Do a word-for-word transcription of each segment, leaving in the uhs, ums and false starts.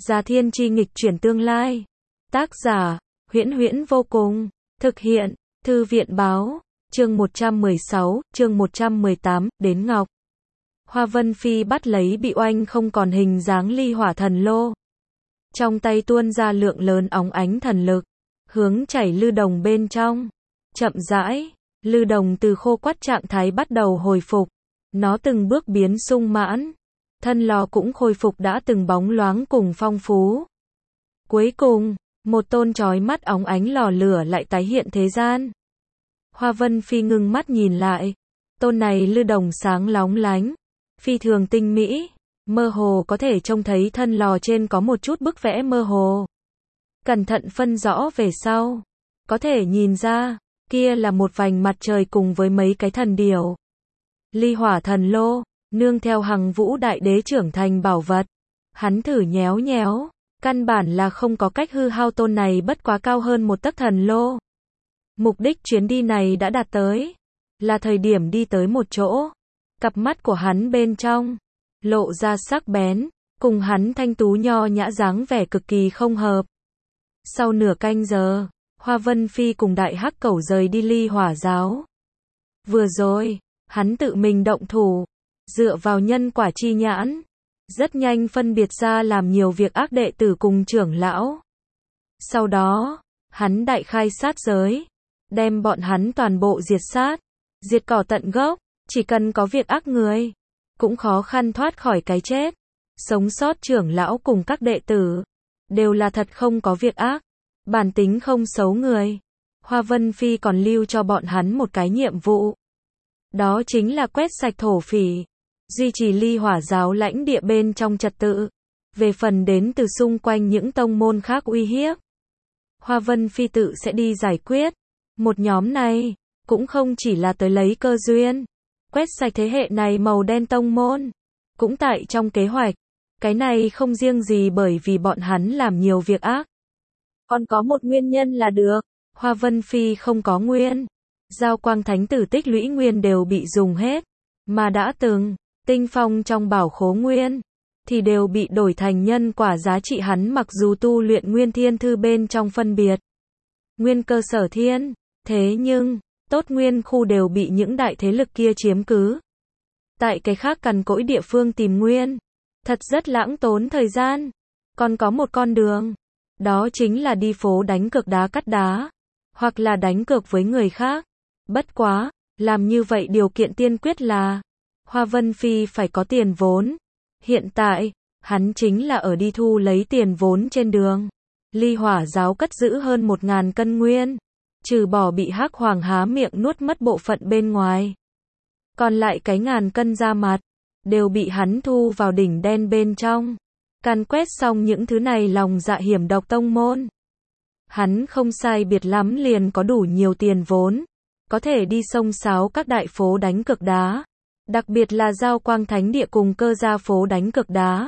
Gia Thiên Chi nghịch chuyển tương lai. Tác giả, Huyễn Huyễn vô cùng. Thực hiện, Thư viện báo. Chương một trăm mười sáu, chương một trăm mười tám, đến Ngọc. Hoa Vân Phi bắt lấy bị oanh không còn hình dáng ly hỏa thần lô. Trong tay tuôn ra lượng lớn óng ánh thần lực, hướng chảy lư đồng bên trong. Chậm rãi, lư đồng từ khô quắt trạng thái bắt đầu hồi phục. Nó từng bước biến sung mãn. Thân lò cũng khôi phục đã từng bóng loáng cùng phong phú. Cuối cùng, một tôn chói mắt óng ánh lò lửa lại tái hiện thế gian. Hoa Vân Phi ngưng mắt nhìn lại. Tôn này lư đồng sáng lóng lánh, phi thường tinh mỹ, mơ hồ có thể trông thấy thân lò trên có một chút bức vẽ mơ hồ. Cẩn thận phân rõ về sau, có thể nhìn ra, kia là một vành mặt trời cùng với mấy cái thần điểu. Ly hỏa thần lô, nương theo Hằng Vũ Đại Đế trưởng thành bảo vật. Hắn thử nhéo nhéo, căn bản là không có cách hư hao tôn này bất quá cao hơn một tấc thần lô. Mục đích chuyến đi này đã đạt tới, là thời điểm đi tới một chỗ. Cặp mắt của hắn bên trong, lộ ra sắc bén, cùng hắn thanh tú nho nhã dáng vẻ cực kỳ không hợp. Sau nửa canh giờ, Hoa Vân Phi cùng Đại Hắc Cẩu rời đi Ly Hỏa giáo. Vừa rồi, hắn tự mình động thủ, dựa vào nhân quả chi nhãn, rất nhanh phân biệt ra làm nhiều việc ác đệ tử cùng trưởng lão. Sau đó, hắn đại khai sát giới, đem bọn hắn toàn bộ diệt sát, diệt cỏ tận gốc, chỉ cần có việc ác người, cũng khó khăn thoát khỏi cái chết. Sống sót trưởng lão cùng các đệ tử, đều là thật không có việc ác, bản tính không xấu người. Hoa Vân Phi còn lưu cho bọn hắn một cái nhiệm vụ. Đó chính là quét sạch thổ phỉ, duy trì Ly Hỏa giáo lãnh địa bên trong trật tự. Về phần đến từ xung quanh những tông môn khác uy hiếp, Hoa Vân Phi tự sẽ đi giải quyết. Một nhóm này, cũng không chỉ là tới lấy cơ duyên, quét sạch thế hệ này màu đen tông môn, cũng tại trong kế hoạch. Cái này không riêng gì bởi vì bọn hắn làm nhiều việc ác, còn có một nguyên nhân là được. Hoa Vân Phi không có nguyên, Giao Quang Thánh Tử tích lũy nguyên đều bị dùng hết, mà đã từng tinh phong trong bảo khố nguyên thì đều bị đổi thành nhân quả giá trị. Hắn mặc dù tu luyện Nguyên Thiên Thư bên trong phân biệt nguyên cơ sở thiên, thế nhưng tốt nguyên khu đều bị những đại thế lực kia chiếm cứ. Tại cái khác cằn cỗi địa phương tìm nguyên, thật rất lãng tốn thời gian. Còn có một con đường, đó chính là đi phố đánh cược đá cắt đá, hoặc là đánh cược với người khác. Bất quá, làm như vậy điều kiện tiên quyết là Hoa Vân Phi phải có tiền vốn. Hiện tại, hắn chính là ở đi thu lấy tiền vốn trên đường. Ly Hỏa giáo cất giữ hơn một ngàn cân nguyên, trừ bỏ bị Hắc Hoàng há miệng nuốt mất bộ phận bên ngoài, còn lại cái ngàn cân da mặt, đều bị hắn thu vào đỉnh đen bên trong. Càn quét xong những thứ này lòng dạ hiểm độc tông môn, hắn không sai biệt lắm liền có đủ nhiều tiền vốn, có thể đi xông xáo các đại phố đánh cược đá, đặc biệt là Giao Quang Thánh Địa cùng Cơ Gia phố đánh cược đá.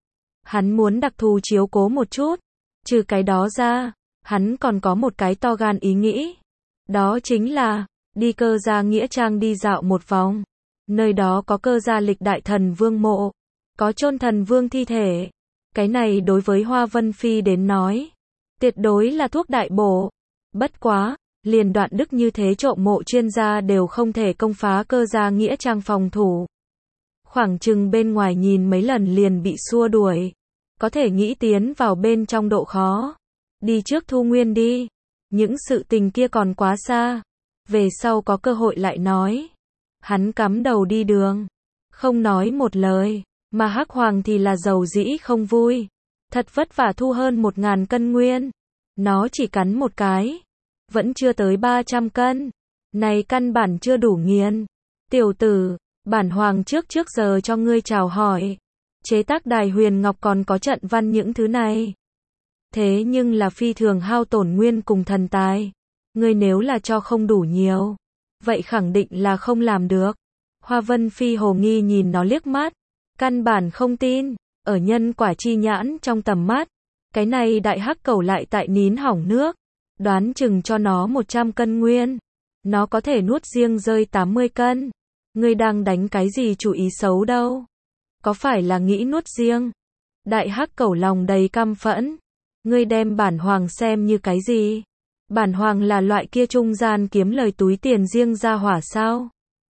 Hắn muốn đặc thù chiếu cố một chút, trừ cái đó ra, hắn còn có một cái to gan ý nghĩ, đó chính là đi Cơ Gia nghĩa trang đi dạo một vòng. Nơi đó có Cơ Gia lịch đại thần vương mộ, có chôn thần vương thi thể. Cái này đối với Hoa Vân Phi đến nói, tuyệt đối là thuốc đại bổ. Bất quá, liền Đoạn Đức như thế trộm mộ chuyên gia đều không thể công phá Cơ Gia nghĩa trang phòng thủ. Khoảng chừng bên ngoài nhìn mấy lần liền bị xua đuổi, có thể nghĩ tiến vào bên trong độ khó. Đi trước thu nguyên đi, những sự tình kia còn quá xa, về sau có cơ hội lại nói. Hắn cắm đầu đi đường, không nói một lời, mà Hắc Hoàng thì là dầu dĩ không vui. Thật vất vả thu hơn một ngàn cân nguyên, nó chỉ cắn một cái, vẫn chưa tới ba trăm cân. Này căn bản chưa đủ nghiền. Tiểu tử, bản hoàng trước trước giờ cho ngươi chào hỏi. Chế tác đài huyền ngọc còn có trận văn những thứ này. Thế nhưng là phi thường hao tổn nguyên cùng thần tài. Ngươi nếu là cho không đủ nhiều, vậy khẳng định là không làm được. Hoa Vân Phi hồ nghi nhìn nó liếc mắt, căn bản không tin. Ở nhân quả chi nhãn trong tầm mắt, cái này Đại Hắc Cẩu lại tại nín hỏng nước, đoán chừng cho nó một trăm cân nguyên, nó có thể nuốt riêng rơi tám mươi cân. Ngươi đang đánh cái gì chủ ý xấu đâu? Có phải là nghĩ nuốt riêng Đại hắc cẩu lòng đầy căm phẫn. Ngươi đem bản hoàng xem như cái gì? Bản hoàng là loại kia trung gian kiếm lời túi tiền riêng ra hỏa sao?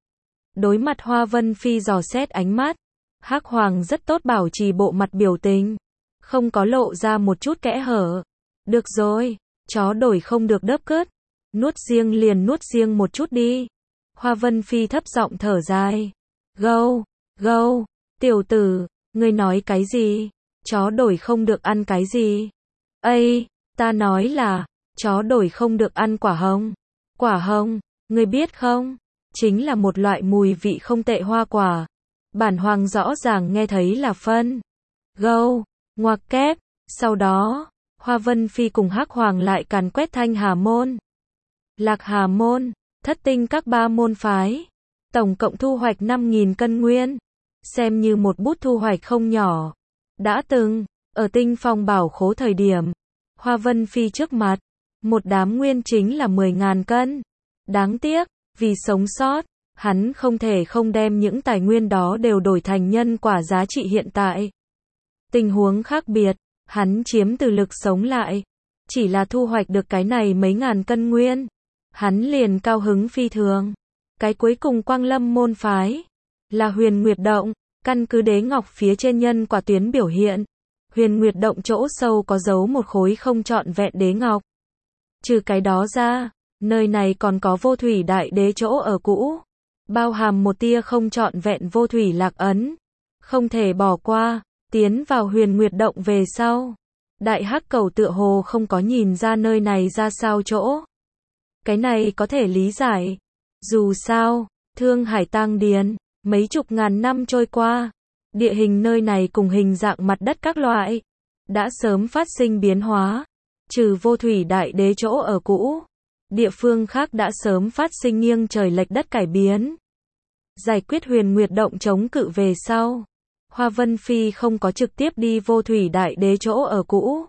Đối mặt Hoa Vân Phi dò xét ánh mắt, hắc hoàng rất tốt bảo trì bộ mặt biểu tình, không có lộ ra một chút kẽ hở. Được rồi, chó đổi không được đớp cớt, nuốt riêng liền nuốt riêng một chút đi. Hoa Vân Phi thấp giọng thở dài. Gâu, gâu, tiểu tử, ngươi nói cái gì? Chó đổi không được ăn cái gì? Ây, ta nói là, chó đổi không được ăn quả hồng. Quả hồng, ngươi biết không? Chính là một loại mùi vị không tệ hoa quả. Bản hoàng rõ ràng nghe thấy là phân. Gâu, ngoặc kép. Sau đó, Hoa Vân Phi cùng hắc hoàng lại càn quét Thanh Hà môn, Lạc Hà môn, Thất tinh các ba môn phái. Tổng cộng thu hoạch năm nghìn cân nguyên. Xem như một bút thu hoạch không nhỏ. Đã từng, ở tinh phong bảo khố thời điểm, Hoa Vân Phi trước mặt, một đám nguyên chính là mười nghìn cân. Đáng tiếc, vì sống sót, hắn không thể không đem những tài nguyên đó đều đổi thành nhân quả giá trị hiện tại. Tình huống khác biệt, hắn chiếm từ lực sống lại. Chỉ là thu hoạch được cái này mấy ngàn cân nguyên, hắn liền cao hứng phi thường. Cái cuối cùng Quang Lâm môn phái là Huyền Nguyệt Động, căn cứ đế ngọc phía trên nhân quả tuyến biểu hiện, Huyền Nguyệt Động chỗ sâu có giấu một khối không trọn vẹn đế ngọc. Trừ cái đó ra, nơi này còn có vô thủy đại đế chỗ ở cũ, bao hàm một tia không trọn vẹn vô thủy lạc ấn, không thể bỏ qua. Tiến vào Huyền Nguyệt Động về sau, đại hắc cẩu tựa hồ không có nhìn ra nơi này ra sao chỗ. Cái này có thể lý giải. Dù sao, Thương Hải Tang Điền, mấy chục ngàn năm trôi qua, địa hình nơi này cùng hình dạng mặt đất các loại đã sớm phát sinh biến hóa. Trừ vô thủy đại đế chỗ ở cũ, địa phương khác đã sớm phát sinh nghiêng trời lệch đất cải biến. Giải quyết Huyền Nguyệt Động chống cự về sau, Hoa Vân Phi không có trực tiếp đi vô thủy đại đế chỗ ở cũ.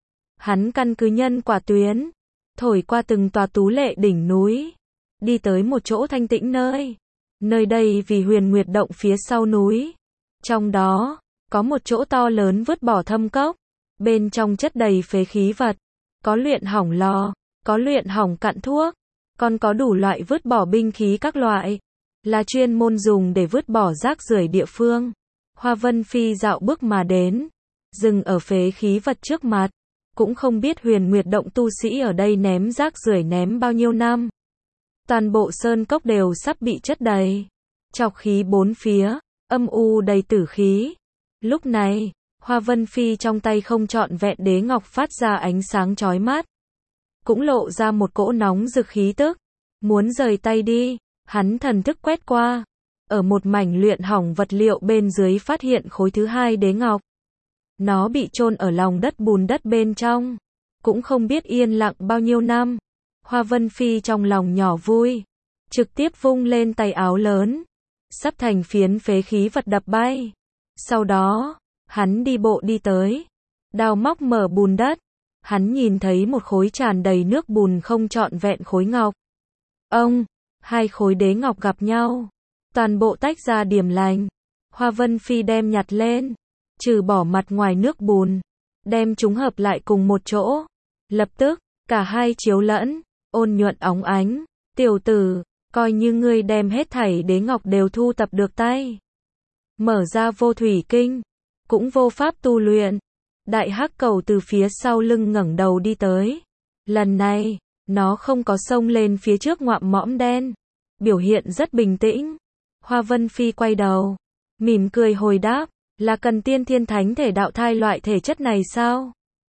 Hắn căn cứ nhân quả tuyến, thổi qua từng tòa tú lệ đỉnh núi, đi tới một chỗ thanh tĩnh nơi. Nơi đây vì Huyền Nguyệt Động phía sau núi. Trong đó, có một chỗ to lớn vứt bỏ thâm cốc, bên trong chất đầy phế khí vật, có luyện hỏng lò, có luyện hỏng cặn thuốc, còn có đủ loại vứt bỏ binh khí các loại, là chuyên môn dùng để vứt bỏ rác rưởi địa phương. Hoa Vân Phi dạo bước mà đến, dừng ở phế khí vật trước mặt, cũng không biết Huyền Nguyệt Động tu sĩ ở đây ném rác rưởi ném bao nhiêu năm. Toàn bộ sơn cốc đều sắp bị chất đầy, trọc khí bốn phía, âm u đầy tử khí. Lúc này, Hoa Vân Phi trong tay không trọn vẹn đế ngọc phát ra ánh sáng chói mắt, cũng lộ ra một cỗ nóng rực khí tức. Muốn rời tay đi, hắn thần thức quét qua, ở một mảnh luyện hỏng vật liệu bên dưới phát hiện khối thứ hai đế ngọc. Nó bị chôn ở lòng đất bùn đất bên trong, cũng không biết yên lặng bao nhiêu năm. Hoa Vân Phi trong lòng nhỏ vui, trực tiếp vung lên tay áo lớn, sắp thành phiến phế khí vật đập bay. Sau đó, hắn đi bộ đi tới, đào móc mở bùn đất. Hắn nhìn thấy một khối tràn đầy nước bùn không trọn vẹn khối ngọc. Ông, hai khối đế ngọc gặp nhau, toàn bộ tách ra điểm lành. Hoa Vân Phi đem nhặt lên, trừ bỏ mặt ngoài nước bùn, đem chúng hợp lại cùng một chỗ. Lập tức, cả hai chiếu lẫn, ôn nhuận óng ánh. Tiểu tử, coi như ngươi đem hết thảy đế ngọc đều thu tập được tay, mở ra vô thủy kinh, cũng vô pháp tu luyện. Đại hắc cẩu từ phía sau lưng ngẩng đầu đi tới. Lần này, nó không có xông lên phía trước ngoạm mõm đen, biểu hiện rất bình tĩnh. Hoa Vân Phi quay đầu, mỉm cười hồi đáp, là cần tiên thiên thánh thể đạo thai loại thể chất này sao?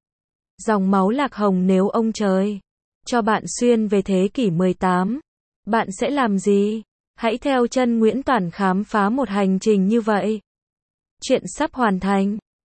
Dòng máu lạc hồng, nếu ông trời cho bạn xuyên về thế kỷ mười tám, bạn sẽ làm gì? Hãy theo chân Nguyễn Toản khám phá một hành trình như vậy. Chuyện sắp hoàn thành.